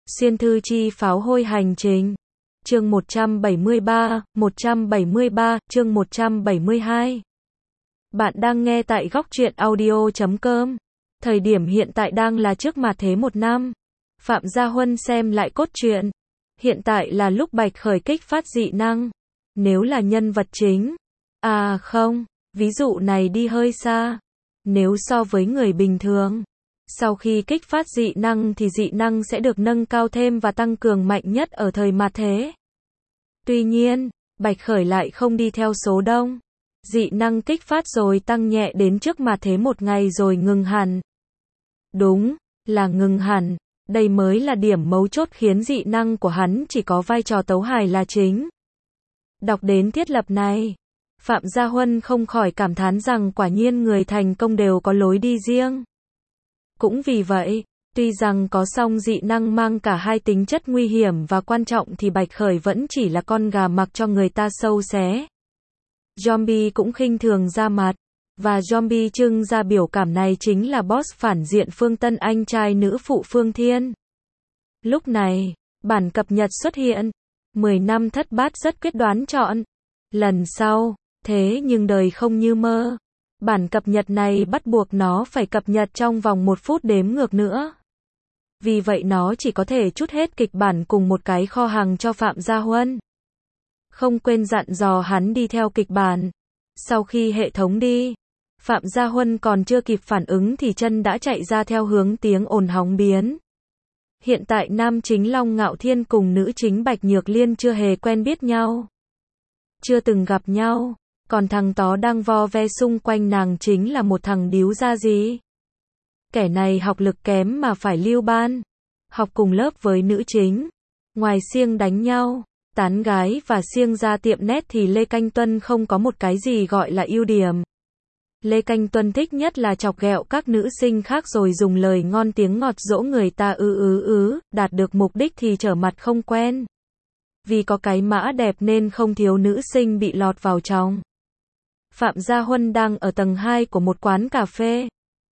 Xuyên thư chi pháo hôi hành trình. Chương 173, chương 172. Bạn đang nghe tại góc truyện audio.com. Thời điểm hiện tại đang là trước mà thế một năm. Phạm Gia Huân xem lại cốt truyện. Hiện tại là lúc Bạch Khởi kích phát dị năng. Nếu là nhân vật chính. À không, ví dụ này đi hơi xa. Nếu so với người bình thường. Sau khi kích phát dị năng thì dị năng sẽ được nâng cao thêm và tăng cường mạnh nhất ở thời mạt thế. Tuy nhiên, Bạch Khởi lại không đi theo số đông. Dị năng kích phát rồi tăng nhẹ đến trước mạt thế một ngày rồi ngừng hẳn. Đúng, là ngừng hẳn. Đây mới là điểm mấu chốt khiến dị năng của hắn chỉ có vai trò tấu hài là chính. Đọc đến thiết lập này, Phạm Gia Huân không khỏi cảm thán rằng quả nhiên người thành công đều có lối đi riêng. Cũng vì vậy, tuy rằng có song dị năng mang cả hai tính chất nguy hiểm và quan trọng thì Bạch Khởi vẫn chỉ là con gà mặc cho người ta sâu xé. Zombie cũng khinh thường ra mặt, và Zombie trưng ra biểu cảm này chính là boss phản diện Phương Tân anh trai nữ phụ Phương Thiên. Lúc này, bản cập nhật xuất hiện. 10 năm thất bát rất quyết đoán chọn. Lần sau, thế nhưng đời không như mơ. Bản cập nhật này bắt buộc nó phải cập nhật trong vòng 1 phút đếm ngược nữa. Vì vậy nó chỉ có thể trút hết kịch bản cùng một cái kho hàng cho Phạm Gia Huân. Không quên dặn dò hắn đi theo kịch bản. Sau khi hệ thống đi, Phạm Gia Huân còn chưa kịp phản ứng thì chân đã chạy ra theo hướng tiếng ồn hóng biến. Hiện tại nam chính Long Ngạo Thiên cùng nữ chính Bạch Nhược Liên chưa hề quen biết nhau. Chưa từng gặp nhau. Còn thằng tó đang vo ve xung quanh nàng chính là một thằng điếu ra gì. Kẻ này học lực kém mà phải lưu ban. Học cùng lớp với nữ chính. Ngoài siêng đánh nhau, tán gái và siêng ra tiệm nét thì Lê Canh Tuân không có một cái gì gọi là ưu điểm. Lê Canh Tuân thích nhất là chọc ghẹo các nữ sinh khác rồi dùng lời ngon tiếng ngọt dỗ người ta đạt được mục đích thì trở mặt không quen. Vì có cái mã đẹp nên không thiếu nữ sinh bị lọt vào trong. Phạm Gia Huân đang ở tầng 2 của một quán cà phê.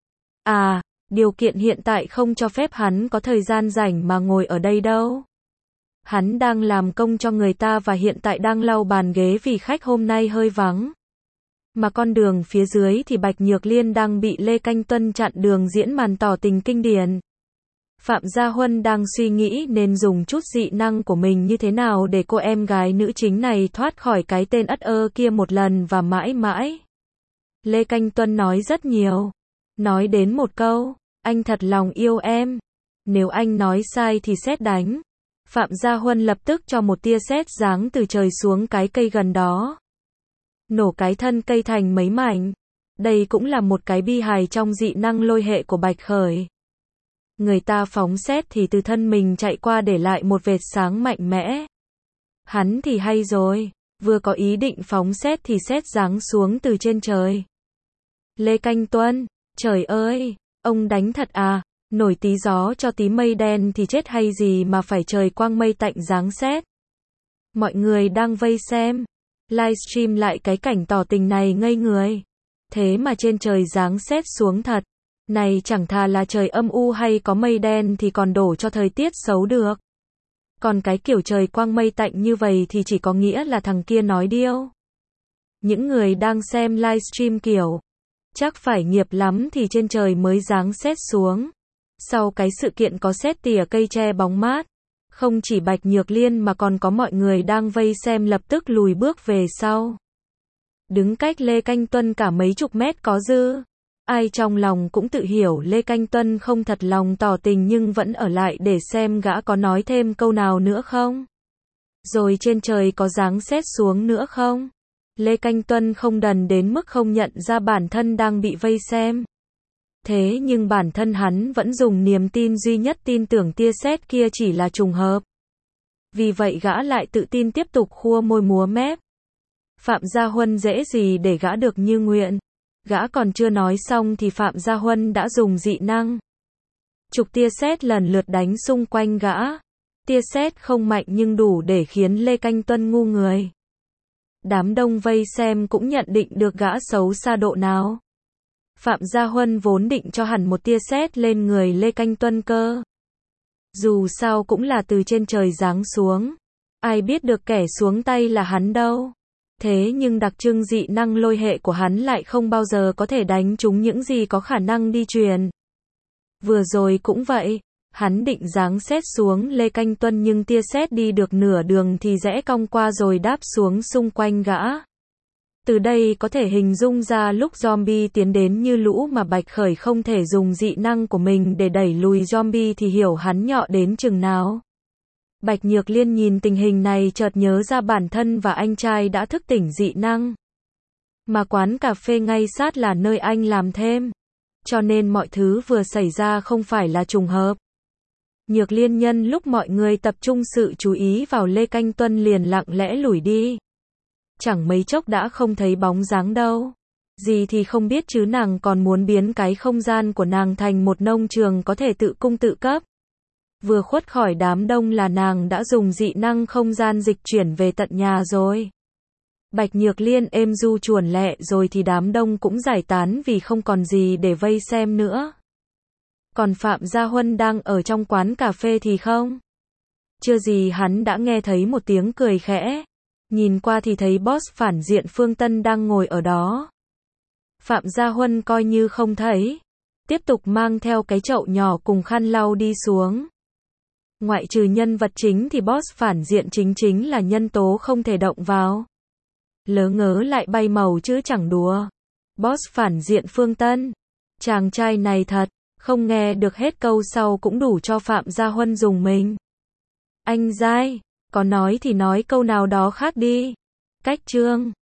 À, điều kiện hiện tại không cho phép hắn có thời gian rảnh mà ngồi ở đây đâu. Hắn đang làm công cho người ta và hiện tại đang lau bàn ghế vì khách hôm nay hơi vắng. Mà con đường phía dưới thì Bạch Nhược Liên đang bị Lê Canh Tuân chặn đường diễn màn tỏ tình kinh điển. Phạm Gia Huân đang suy nghĩ nên dùng chút dị năng của mình như thế nào để cô em gái nữ chính này thoát khỏi cái tên ất ơ kia một lần và mãi mãi. Lê Canh Tuân nói rất nhiều. Nói đến một câu, anh thật lòng yêu em. Nếu anh nói sai thì sét đánh. Phạm Gia Huân lập tức cho một tia sét giáng từ trời xuống cái cây gần đó. Nổ cái thân cây thành mấy mảnh. Đây cũng là một cái bi hài trong dị năng lôi hệ của Bạch Khởi. Người ta phóng sét thì từ thân mình chạy qua để lại một vệt sáng mạnh mẽ. Hắn thì hay rồi, vừa có ý định phóng sét thì sét giáng xuống từ trên trời. Lê Canh Tuân, trời ơi, ông đánh thật à, nổi tí gió cho tí mây đen thì chết hay gì mà phải trời quang mây tạnh giáng sét. Mọi người đang vây xem, livestream lại cái cảnh tỏ tình này ngây người. Thế mà trên trời giáng sét xuống thật. Này chẳng thà là trời âm u hay có mây đen thì còn đổ cho thời tiết xấu được. Còn cái kiểu trời quang mây tạnh như vậy thì chỉ có nghĩa là thằng kia nói điêu. Những người đang xem livestream kiểu chắc phải nghiệp lắm thì trên trời mới giáng sét xuống. Sau cái sự kiện có sét tỉa cây tre bóng mát, không chỉ Bạch Nhược Liên mà còn có mọi người đang vây xem lập tức lùi bước về sau. Đứng cách Lê Canh Tuân cả mấy chục mét có dư. Ai trong lòng cũng tự hiểu Lê Canh Tuân không thật lòng tỏ tình nhưng vẫn ở lại để xem gã có nói thêm câu nào nữa không. Rồi trên trời có giáng sét xuống nữa không. Lê Canh Tuân không đần đến mức không nhận ra bản thân đang bị vây xem. Thế nhưng bản thân hắn vẫn dùng niềm tin duy nhất tin tưởng tia sét kia chỉ là trùng hợp. Vì vậy gã lại tự tin tiếp tục khua môi múa mép. Phạm Gia Huân dễ gì để gã được như nguyện. Gã còn chưa nói xong thì Phạm Gia Huân đã dùng dị năng. Chục tia sét lần lượt đánh xung quanh gã. Tia sét không mạnh nhưng đủ để khiến Lê Canh Tuân ngu người. Đám đông vây xem cũng nhận định được gã xấu xa độ nào. Phạm Gia Huân vốn định cho hẳn một tia sét lên người Lê Canh Tuân cơ. Dù sao cũng là từ trên trời giáng xuống. Ai biết được kẻ xuống tay là hắn đâu. Thế nhưng đặc trưng dị năng lôi hệ của hắn lại không bao giờ có thể đánh trúng những gì có khả năng đi truyền. Vừa rồi cũng vậy. Hắn định giáng sét xuống Lê Canh Tuân nhưng tia sét đi được nửa đường thì rẽ cong qua rồi đáp xuống xung quanh gã. Từ đây có thể hình dung ra lúc zombie tiến đến như lũ mà Bạch Khởi không thể dùng dị năng của mình để đẩy lùi zombie thì hiểu hắn nhọ đến chừng nào. Bạch Nhược Liên nhìn tình hình này chợt nhớ ra bản thân và anh trai đã thức tỉnh dị năng. Mà quán cà phê ngay sát là nơi anh làm thêm. Cho nên mọi thứ vừa xảy ra không phải là trùng hợp. Nhược Liên nhân lúc mọi người tập trung sự chú ý vào Lê Canh Tuân liền lặng lẽ lủi đi. Chẳng mấy chốc đã không thấy bóng dáng đâu. Gì thì không biết chứ nàng còn muốn biến cái không gian của nàng thành một nông trường có thể tự cung tự cấp. Vừa khuất khỏi đám đông là nàng đã dùng dị năng không gian dịch chuyển về tận nhà rồi. Bạch Nhược Liên êm du chuồn lẹ rồi thì đám đông cũng giải tán vì không còn gì để vây xem nữa. Còn Phạm Gia Huân đang ở trong quán cà phê thì không. Chưa gì hắn đã nghe thấy một tiếng cười khẽ. Nhìn qua thì thấy boss phản diện Phương Tân đang ngồi ở đó. Phạm Gia Huân coi như không thấy. Tiếp tục mang theo cái chậu nhỏ cùng khăn lau đi xuống. Ngoại trừ nhân vật chính thì boss phản diện chính là nhân tố không thể động vào. Lớ ngớ lại bay màu chứ chẳng đùa. Boss phản diện Phương Tân. Chàng trai này thật, không nghe được hết câu sau cũng đủ cho Phạm Gia Huân dùng mình. Anh dai, có nói thì nói câu nào đó khác đi. Cách chương.